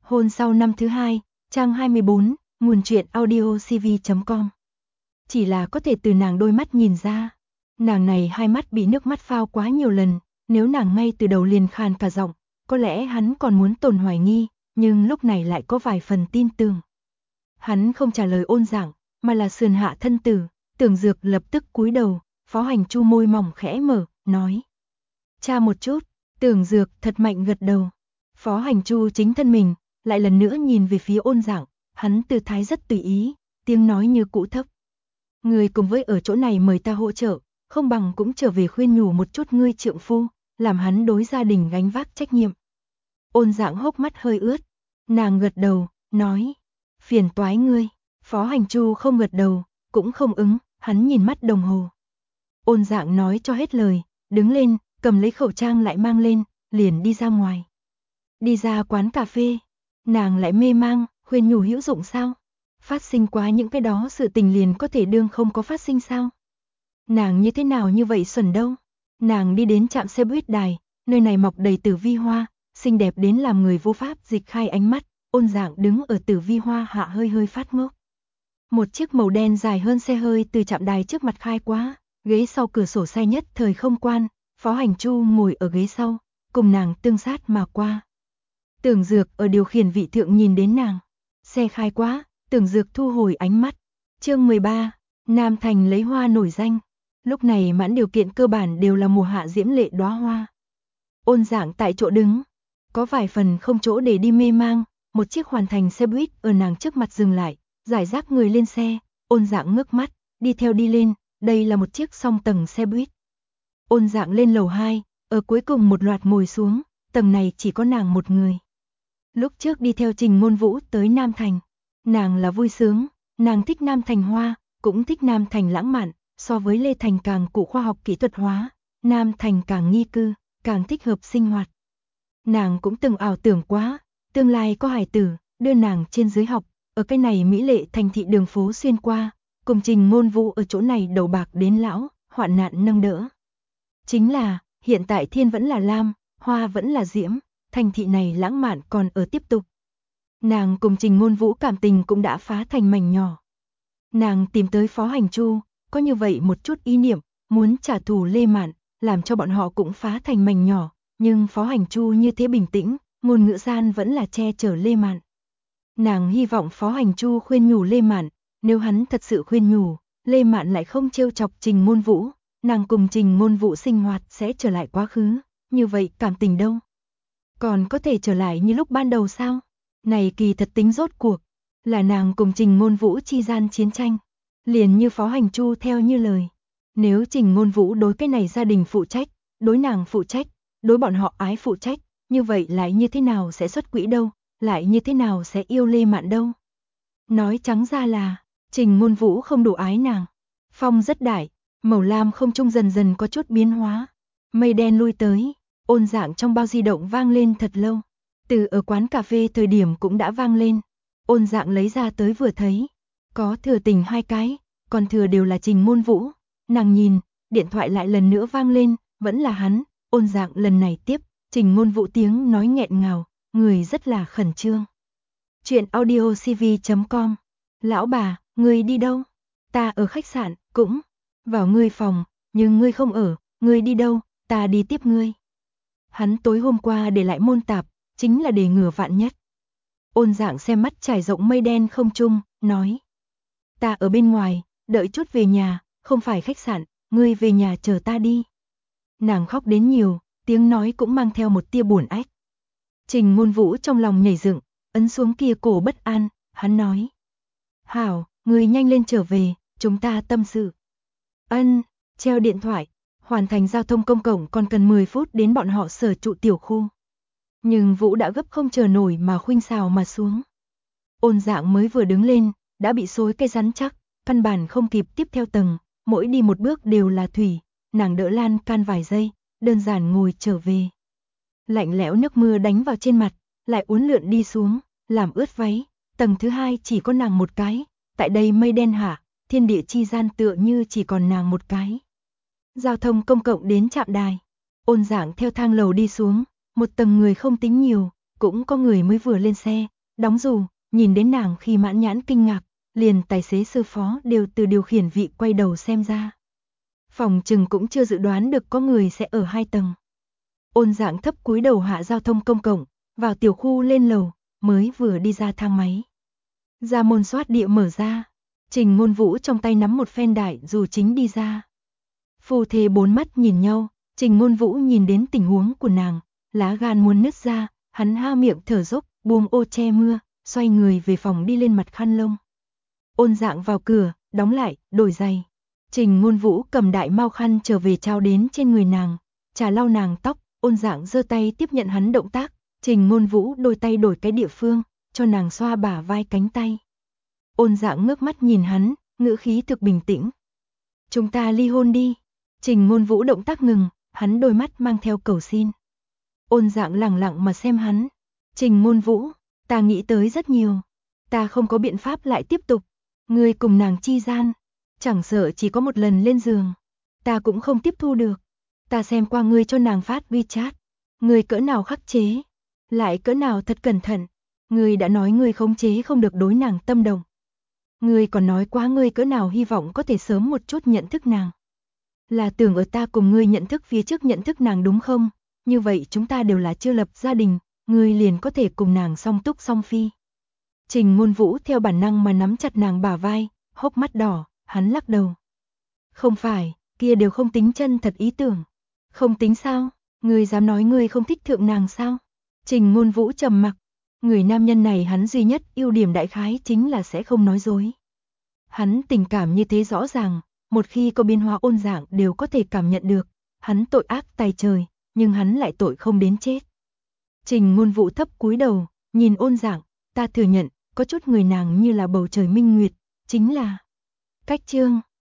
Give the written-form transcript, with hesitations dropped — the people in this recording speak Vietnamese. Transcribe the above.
Hôn sau năm thứ hai, trang 24, nguồn truyện audio cv.com. Chỉ là có thể từ nàng đôi mắt nhìn ra, nàng này hai mắt bị nước mắt phao quá nhiều lần, nếu nàng ngay từ đầu liền khàn cả giọng, có lẽ hắn còn muốn tồn hoài nghi, nhưng lúc này lại có vài phần tin tưởng. Hắn không trả lời Ôn Dạng, mà là sườn hạ thân tử. Tưởng Dược lập tức cúi đầu, Phó Hành Chu môi mỏng khẽ mở, nói: "Cha một chút." Tưởng Dược thật mạnh gật đầu. Phó Hành Chu chính thân mình, lại lần nữa nhìn về phía Ôn Dạng, hắn tư thái rất tùy ý, tiếng nói như cũ thấp: "Ngươi cùng với ở chỗ này mời ta hỗ trợ, không bằng cũng trở về khuyên nhủ một chút ngươi trượng phu, làm hắn đối gia đình gánh vác trách nhiệm." Ôn Dạng hốc mắt hơi ướt, nàng gật đầu, nói: "Phiền toái ngươi." Phó Hành Chu không gật đầu, cũng không ứng, hắn nhìn mắt đồng hồ. Ôn Dạng nói cho hết lời, đứng lên, cầm lấy khẩu trang lại mang lên, liền đi ra ngoài. Đi ra quán cà phê, nàng lại mê mang, khuyên nhủ hữu dụng sao? Phát sinh quá những cái đó sự tình liền có thể đương không có phát sinh sao? Nàng như thế nào như vậy xuẩn đâu? Nàng đi đến trạm xe buýt đài, nơi này mọc đầy tử vi hoa, xinh đẹp đến làm người vô pháp dịch khai ánh mắt. Ôn Dạng đứng ở tử vi hoa hạ hơi hơi phát ngốc. Một chiếc màu đen dài hơn xe hơi từ trạm đài trước mặt khai quá, ghế sau cửa sổ xe nhất thời không quan, Phó Hành Chu ngồi ở ghế sau, cùng nàng tương sát mà qua. Tưởng Dược ở điều khiển vị thượng nhìn đến nàng, xe khai quá, Tưởng Dược thu hồi ánh mắt. Chương 13, Nam Thành lấy hoa nổi danh. Lúc này mãn điều kiện cơ bản đều là mùa hạ diễm lệ đóa hoa. Ôn Dạng tại chỗ đứng, có vài phần không chỗ để đi mê mang, một chiếc hoàn thành xe buýt ở nàng trước mặt dừng lại, giải rác người lên xe, Ôn Dạng ngước mắt, đi theo đi lên, đây là một chiếc song tầng xe buýt. Ôn Dạng lên lầu 2, ở cuối cùng một loạt ngồi xuống, tầng này chỉ có nàng một người. Lúc trước đi theo Trình Ngôn Vũ tới Nam Thành, nàng là vui sướng, nàng thích Nam Thành hoa, cũng thích Nam Thành lãng mạn, so với Lê Thành càng cụ khoa học kỹ thuật hóa, Nam Thành càng nghi cư, càng thích hợp sinh hoạt. Nàng cũng từng ảo tưởng quá, tương lai có hài tử, đưa nàng trên dưới học, ở cái này mỹ lệ thành thị đường phố xuyên qua, cùng Trình Ngôn Vũ ở chỗ này đầu bạc đến lão, hoạn nạn nâng đỡ. Chính là, hiện tại thiên vẫn là lam, hoa vẫn là diễm, thành thị này lãng mạn còn ở tiếp tục. Nàng cùng Trình Ngôn Vũ cảm tình cũng đã phá thành mảnh nhỏ. Nàng tìm tới Phó Hành Chu, có như vậy một chút ý niệm, muốn trả thù Lê Mạn, làm cho bọn họ cũng phá thành mảnh nhỏ, nhưng Phó Hành Chu như thế bình tĩnh, ngôn ngữ gian vẫn là che chở Lê Mạn. Nàng hy vọng Phó Hành Chu khuyên nhủ Lê Mạn, nếu hắn thật sự khuyên nhủ, Lê Mạn lại không trêu chọc Trình Ngôn Vũ, nàng cùng Trình Ngôn Vũ sinh hoạt sẽ trở lại quá khứ, như vậy cảm tình đâu? Còn có thể trở lại như lúc ban đầu sao? Này kỳ thật tính rốt cuộc, là nàng cùng Trình Ngôn Vũ chi gian chiến tranh, liền như Phó Hành Chu theo như lời. Nếu Trình Ngôn Vũ đối cái này gia đình phụ trách, đối nàng phụ trách, đối bọn họ ái phụ trách, như vậy lại như thế nào sẽ xuất quỹ đâu? Lại như thế nào sẽ yêu Lê Mạn đâu? Nói trắng ra là, Trình Ngôn Vũ không đủ ái nàng. Phong rất đại, màu lam không trung dần dần có chút biến hóa. Mây đen lui tới, Ôn Dạng trong bao di động vang lên thật lâu. Từ ở quán cà phê thời điểm cũng đã vang lên. Ôn Dạng lấy ra tới vừa thấy. Có thừa tình 2 cái, còn thừa đều là Trình Ngôn Vũ. Nàng nhìn, điện thoại lại lần nữa vang lên, vẫn là hắn. Ôn Dạng lần này tiếp, Trình Ngôn Vũ tiếng nói nghẹn ngào, người rất là khẩn trương. Chuyện audio cv.com. Lão bà, ngươi đi đâu? Ta ở khách sạn, cũng vào ngươi phòng, nhưng ngươi không ở, ngươi đi đâu, ta đi tiếp ngươi. Hắn tối hôm qua để lại môn tạp, chính là để ngừa vạn nhất. Ôn Dạng xem mắt trải rộng mây đen không trung, nói: Ta ở bên ngoài, đợi chút về nhà, không phải khách sạn, ngươi về nhà chờ ta đi. Nàng khóc đến nhiều, tiếng nói cũng mang theo một tia buồn ách. Trình Ngôn Vũ trong lòng nhảy dựng, ấn xuống kia cổ bất an, hắn nói: Hảo, ngươi nhanh lên trở về, chúng ta tâm sự. Ân, treo điện thoại, hoàn thành giao thông công cộng còn cần 10 phút đến bọn họ sở trụ tiểu khu. Nhưng Vũ đã gấp không chờ nổi mà khuynh xào mà xuống. Ôn Dạng mới vừa đứng lên, đã bị xối cây rắn chắc, căn bản không kịp tiếp theo tầng, mỗi đi một bước đều là thủy, nàng đỡ lan can vài giây, đơn giản ngồi trở về. Lạnh lẽo nước mưa đánh vào trên mặt, lại uốn lượn đi xuống, làm ướt váy, tầng thứ 2 chỉ có nàng một cái, tại đây mây đen hạ, thiên địa chi gian tựa như chỉ còn nàng một cái. Giao thông công cộng đến trạm đài, Ôn Dạng theo thang lầu đi xuống, một tầng người không tính nhiều, cũng có người mới vừa lên xe, đóng dù, nhìn đến nàng khi mãn nhãn kinh ngạc, liền tài xế sư phó đều từ điều khiển vị quay đầu xem ra. Phòng chừng cũng chưa dự đoán được có người sẽ ở 2 tầng. Ôn Dạng thấp cúi đầu hạ giao thông công cộng, vào tiểu khu lên lầu, mới vừa đi ra thang máy. Ra môn xoát địa mở ra, Trình Ngôn Vũ trong tay nắm một phen đại dù chính đi ra. Phu thê 4 mắt nhìn nhau, Trình Ngôn Vũ nhìn đến tình huống của nàng, lá gan muốn nứt ra, hắn ha miệng thở dốc, buông ô che mưa, xoay người về phòng đi lên mặt khăn lông. Ôn Dạng vào cửa, đóng lại, đổi giày. Trình Ngôn Vũ cầm đại mao khăn trở về trao đến trên người nàng, trà lau nàng tóc, Ôn Dạng giơ tay tiếp nhận hắn động tác, Trình Ngôn Vũ đôi tay đổi cái địa phương, cho nàng xoa bả vai cánh tay. Ôn Dạng ngước mắt nhìn hắn, ngữ khí thực bình tĩnh. Chúng ta ly hôn đi. Trình Ngôn Vũ động tác ngừng, hắn đôi mắt mang theo cầu xin. Ôn Dạng lẳng lặng mà xem hắn. Trình Ngôn Vũ, ta nghĩ tới rất nhiều. Ta không có biện pháp lại tiếp tục. Ngươi cùng nàng chi gian, chẳng sợ chỉ có một lần lên giường. Ta cũng không tiếp thu được. Ta xem qua ngươi cho nàng phát WeChat. Ngươi cỡ nào khắc chế, lại cỡ nào thật cẩn thận. Ngươi đã nói ngươi khống chế không được đối nàng tâm động. Ngươi còn nói quá ngươi cỡ nào hy vọng có thể sớm một chút nhận thức nàng. Là tưởng ở ta cùng ngươi nhận thức phía trước nhận thức nàng đúng không? Như vậy chúng ta đều là chưa lập gia đình, ngươi liền có thể cùng nàng song túc song phi. Trình Ngôn Vũ theo bản năng mà nắm chặt nàng bả vai, hốc mắt đỏ, hắn lắc đầu. Không phải, kia đều không tính chân thật ý tưởng. Không tính sao? Ngươi dám nói ngươi không thích thượng nàng sao? Trình Ngôn Vũ trầm mặc. Người nam nhân này hắn duy nhất ưu điểm đại khái chính là sẽ không nói dối. Hắn tình cảm như thế rõ ràng, một khi có biến hóa Ôn Dạng đều có thể cảm nhận được. Hắn tội ác tày trời, nhưng hắn lại tội không đến chết. Trình Ngôn Vũ thấp cúi đầu, nhìn Ôn Dạng, ta thừa nhận, có chút người nàng như là bầu trời minh nguyệt, chính là cách chương